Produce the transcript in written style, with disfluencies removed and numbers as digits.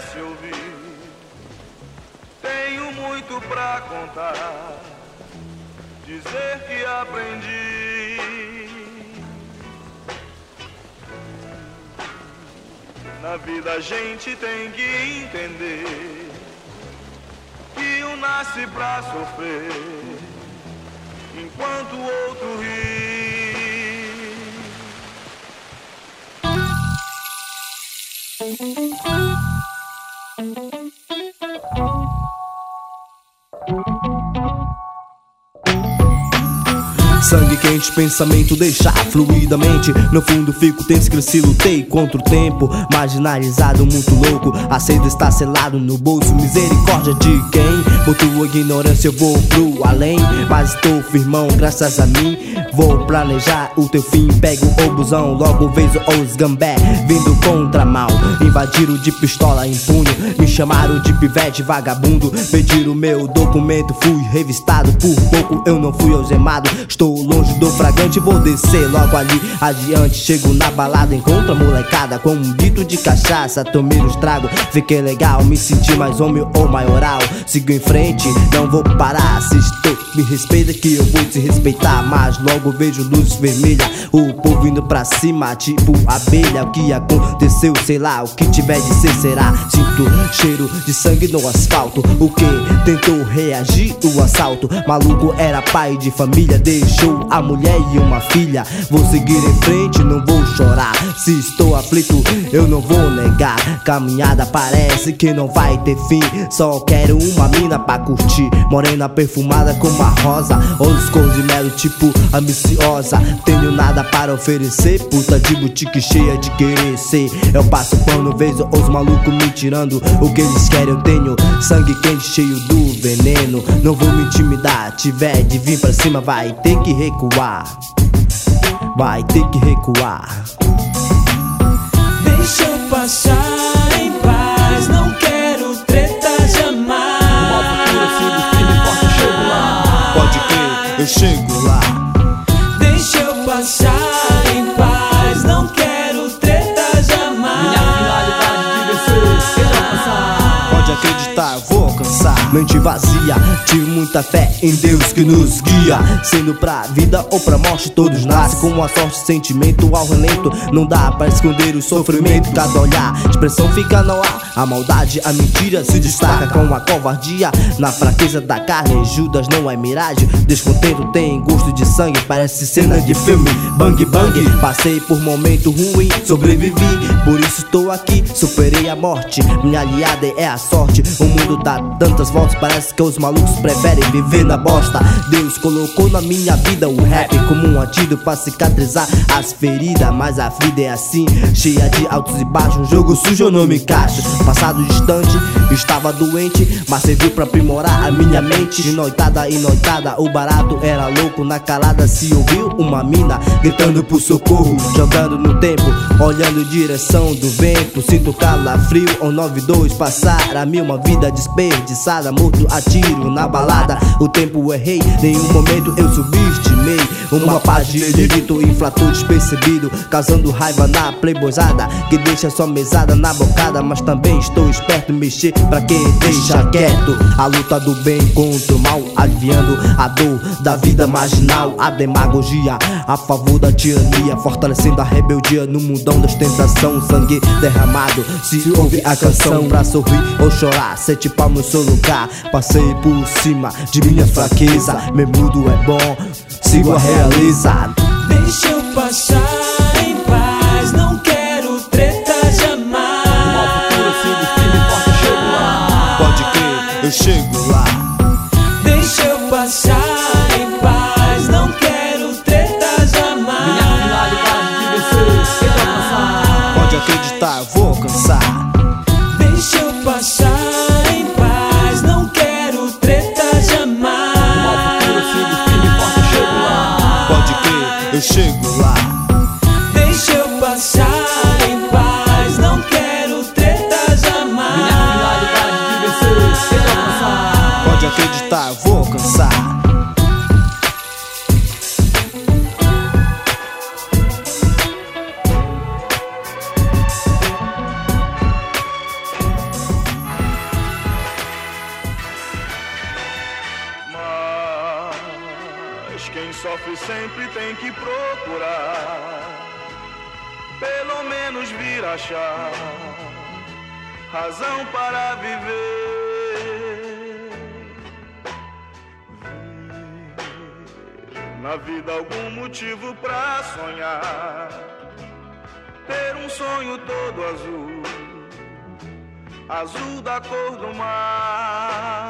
merece ouvir. Tenho muito pra contar, dizer que aprendi. Na vida a gente tem que entender que um nasce pra sofrer, enquanto o outro ri. Sangue quente, pensamento deixar fluidamente. No fundo fico tenso, cresci, lutei contra o tempo. Marginalizado, muito louco, a sede está selado no bolso. Misericórdia de quem? Por tua ignorância eu vou pro além, mas estou firmão, graças a mim. Vou planejar o teu fim. Pego o busão, logo vejo os gambé vindo contra mal. Invadiram de pistola em punho, me chamaram de pivete vagabundo. Pediram meu documento, fui revistado. Por pouco eu não fui algemado. Estou longe do fragante, vou descer logo ali adiante. Chego na balada, encontro a molecada com um dito de cachaça. Tomei os tragos, fiquei legal, me senti mais homem ou maioral. Sigo em frente, não vou parar. Se estou, me respeita que eu vou te respeitar. Mas logo vejo luzes vermelhas, o povo indo pra cima, tipo abelha. O que aconteceu, sei lá, o que tiver de ser será. Sinto cheiro de sangue no asfalto. O que tentou reagir o assalto? Maluco era pai de família, deixou a mulher e uma filha. Vou seguir em frente, não vou chorar. Se estou aflito, eu não vou negar. Caminhada parece que não vai ter fim. Só quero uma mina pra curtir, morena perfumada como a rosa, olhos cor de mel tipo ambiciosa. Tenho nada para oferecer, puta de boutique cheia de querer ser. Eu passo pano, vejo os malucos me tirando o que eles querem. Eu tenho sangue quente cheio do veneno. Não vou me intimidar, tiver de vir pra cima vai ter que recuar. Vai ter que recuar. Deixa eu passar em paz, não quero treta jamais. Uma futura sigo firme, forte, eu chego lá. Pode crer, eu chego lá. Deixa eu passar em paz, não quero treta jamais. Minha finalidade de vencer, seja alcançar. Pode acreditar, vou alcançar. Mente vazia, tive muita fé em Deus que nos guia. Sendo pra vida ou pra morte, todos nascem com a sorte, sentimento ao relento. Não dá pra esconder o sofrimento, cada olhar, expressão fica no ar. A maldade, a mentira se destaca com a covardia. Na fraqueza da carne, Judas não é miragem. Descontento tem gosto de sangue, parece cena de filme. Bang bang, passei por momento ruim, sobrevivi, por isso estou aqui. Superei a morte, minha aliada é a sorte. O mundo dá tantas voltas, parece que os malucos preferem viver na bosta. Deus colocou na minha vida o rap como um antídoto pra cicatrizar as feridas. Mas a vida é assim, cheia de altos e baixos. Um jogo sujo eu não me encaixo. Passado distante, estava doente, mas serviu pra aprimorar a minha mente. De noitada em noitada, o barato era louco. Na calada se ouviu uma mina gritando por socorro, jogando no tempo, olhando em direção do vento. Sinto calafrio, 192 passar a mil, uma vida desperdiçada, morto a tiro na balada. O tempo errei, nenhum momento eu subestimei. Uma paz de delito inflatou despercebido, causando raiva na playboyzada que deixa sua mesada na bocada. Mas também estou esperto, mexer pra quem deixa quieto. A luta do bem contra o mal, aliviando a dor da vida marginal. A demagogia a favor da tirania, fortalecendo a rebeldia no mundão da ostentação. Sangue derramado, se ouve a canção pra sorrir ou chorar, sete palmas no seu lugar. Passei por cima de minha fraqueza, meu mundo é bom, sigo a realizar. Deixa eu passar em paz, não quero treta jamais. Uma futura sigo firme, forte, eu chego lá. Pode crer, eu chego lá. Deixa eu passar em paz, não quero treta jamais. Minha finalidade de vencer, seja alcançar. Pode acreditar, vou alcançar. Deixa eu passar em paz, não quero treta jamais. Uma futura sigo firme, forte, eu chego lá. Pode crer, eu chego lá. Deixa eu passar em paz, não quero treta jamais. Minha finalidade de vencer, seja alcançar. Pode acreditar, vou alcançar. Mas quem sofre sempre tem que procurar, pelo menos vir achar razão para viver. Na vida algum motivo pra sonhar, ter um sonho todo azul, azul da cor do mar.